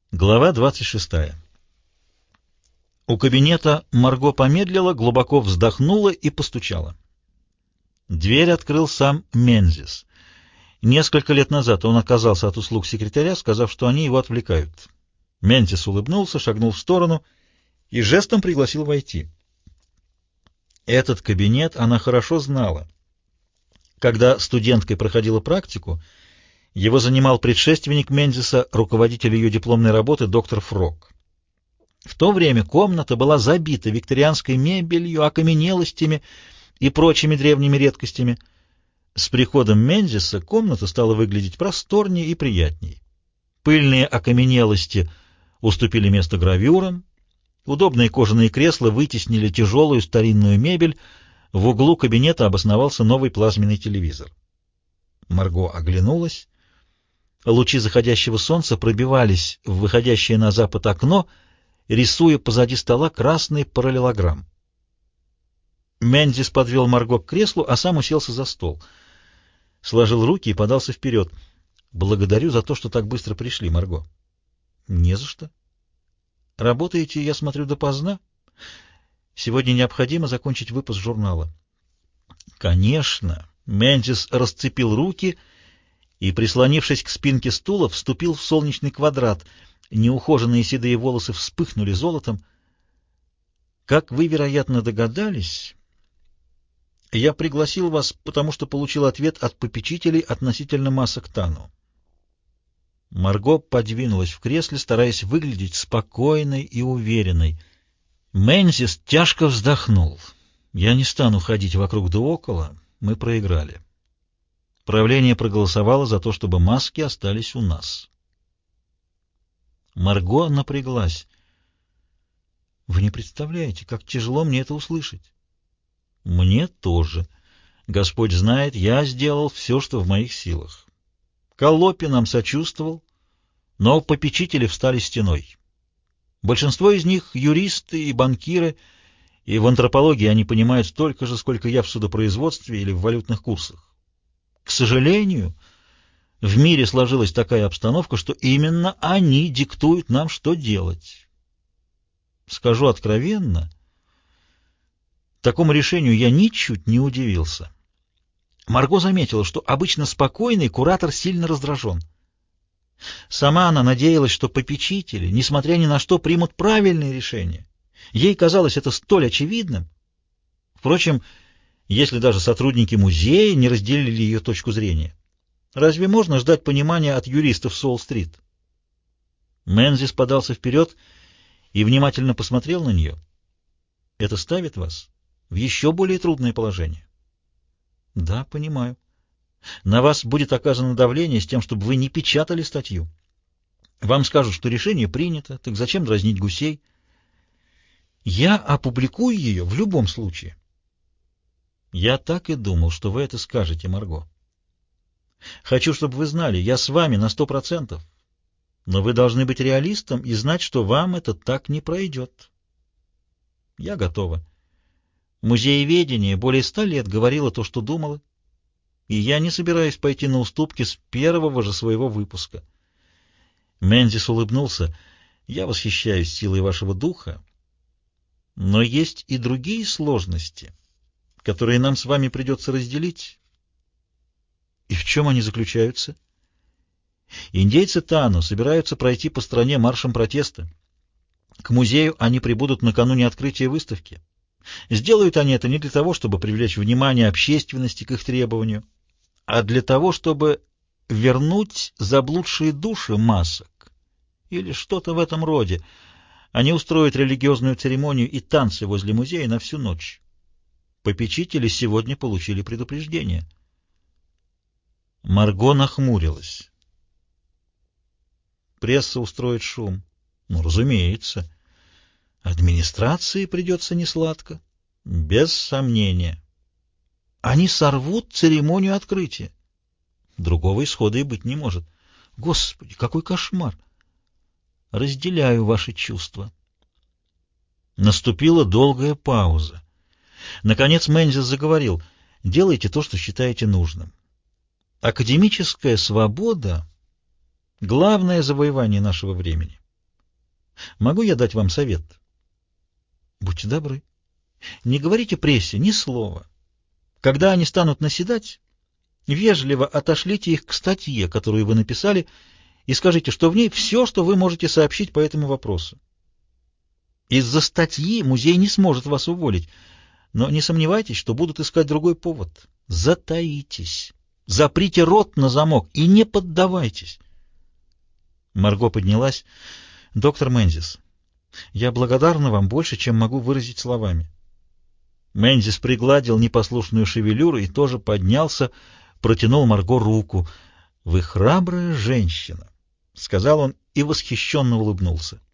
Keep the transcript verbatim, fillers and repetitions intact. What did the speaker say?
Глава двадцать шестая. У кабинета Марго помедлила, глубоко вздохнула и постучала. Дверь открыл сам Мензис. Несколько лет назад он отказался от услуг секретаря, сказав, что они его отвлекают. Мензис улыбнулся, шагнул в сторону и жестом пригласил войти. Этот кабинет она хорошо знала. Когда студенткой проходила практику, его занимал предшественник Мензиса, руководитель ее дипломной работы, доктор Фрог. В то время комната была забита викторианской мебелью, окаменелостями и прочими древними редкостями. С приходом Мензиса комната стала выглядеть просторнее и приятней. Пыльные окаменелости уступили место гравюрам, удобные кожаные кресла вытеснили тяжелую старинную мебель, в углу кабинета обосновался новый плазменный телевизор. Марго оглянулась. Лучи заходящего солнца пробивались в выходящее на запад окно, рисуя позади стола красный параллелограмм. Мензис подвел Марго к креслу, а сам уселся за стол. Сложил руки и подался вперед. «Благодарю за то, что так быстро пришли, Марго». «Не за что. Работаете, я смотрю, допоздна. Сегодня необходимо закончить выпуск журнала». «Конечно». Мензис расцепил руки и, прислонившись к спинке стула, вступил в солнечный квадрат. Неухоженные седые волосы вспыхнули золотом. «Как вы, вероятно, догадались, я пригласил вас, потому что получил ответ от попечителей относительно масок Тану». Марго подвинулась в кресле, стараясь выглядеть спокойной и уверенной. Мензис тяжко вздохнул. «Я не стану ходить вокруг да около. Мы проиграли. Правление проголосовало за то, чтобы маски остались у нас». Марго напряглась. «Вы не представляете, как тяжело мне это услышать». «Мне тоже. Господь знает, я сделал все, что в моих силах. Коллопи нам сочувствовал, но попечители встали стеной. Большинство из них — юристы и банкиры, и в антропологии они понимают столько же, сколько я в судопроизводстве или в валютных курсах. К сожалению, в мире сложилась такая обстановка, что именно они диктуют нам, что делать. Скажу откровенно, такому решению я ничуть не удивился». Марго заметила, что обычно спокойный куратор сильно раздражен. Сама она надеялась, что попечители, несмотря ни на что, примут правильные решения. Ей казалось это столь очевидным. Впрочем, если даже сотрудники музея не разделили ее точку зрения, разве можно ждать понимания от юристов Солл-стрит? Мензис подался вперед и внимательно посмотрел на нее. «Это ставит вас в еще более трудное положение». «Да, понимаю. На вас будет оказано давление с тем, чтобы вы не печатали статью. Вам скажут, что решение принято, так зачем дразнить гусей? Я опубликую ее в любом случае». «Я так и думал, что вы это скажете, Марго. Хочу, чтобы вы знали, я с вами на сто процентов, но вы должны быть реалистом и знать, что вам это так не пройдет». «Я готова. Музееведение более ста лет говорило то, что думало, и я не собираюсь пойти на уступки с первого же своего выпуска». Мензис улыбнулся. «Я восхищаюсь силой вашего духа, но есть и другие сложности, которые нам с вами придется разделить». «И в чем они заключаются?» «Индейцы Тану собираются пройти по стране маршем протеста. К музею они прибудут накануне открытия выставки. Сделают они это не для того, чтобы привлечь внимание общественности к их требованию, а для того, чтобы вернуть заблудшие души масок или что-то в этом роде. Они устроят религиозную церемонию и танцы возле музея на всю ночь. Попечители сегодня получили предупреждение». Марго нахмурилась. «Пресса устроит шум». «Ну, разумеется. Администрации придется несладко». «Без сомнения». «Они сорвут церемонию открытия». «Другого исхода и быть не может». «Господи, какой кошмар!» «Разделяю ваши чувства». Наступила долгая пауза. Наконец Мензис заговорил. «Делайте то, что считаете нужным. Академическая свобода — главное завоевание нашего времени. Могу я дать вам совет? Будьте добры. Не говорите прессе ни слова. Когда они станут наседать, вежливо отошлите их к статье, которую вы написали, и скажите, что в ней все, что вы можете сообщить по этому вопросу. Из-за статьи музей не сможет вас уволить, но не сомневайтесь, что будут искать другой повод. Затаитесь, заприте рот на замок и не поддавайтесь. Марго поднялась. «Доктор Мензис, я благодарна вам больше, чем могу выразить словами». Мензис пригладил непослушную шевелюру и тоже поднялся, протянул Марго руку. «Вы храбрая женщина», — сказал он и восхищенно улыбнулся.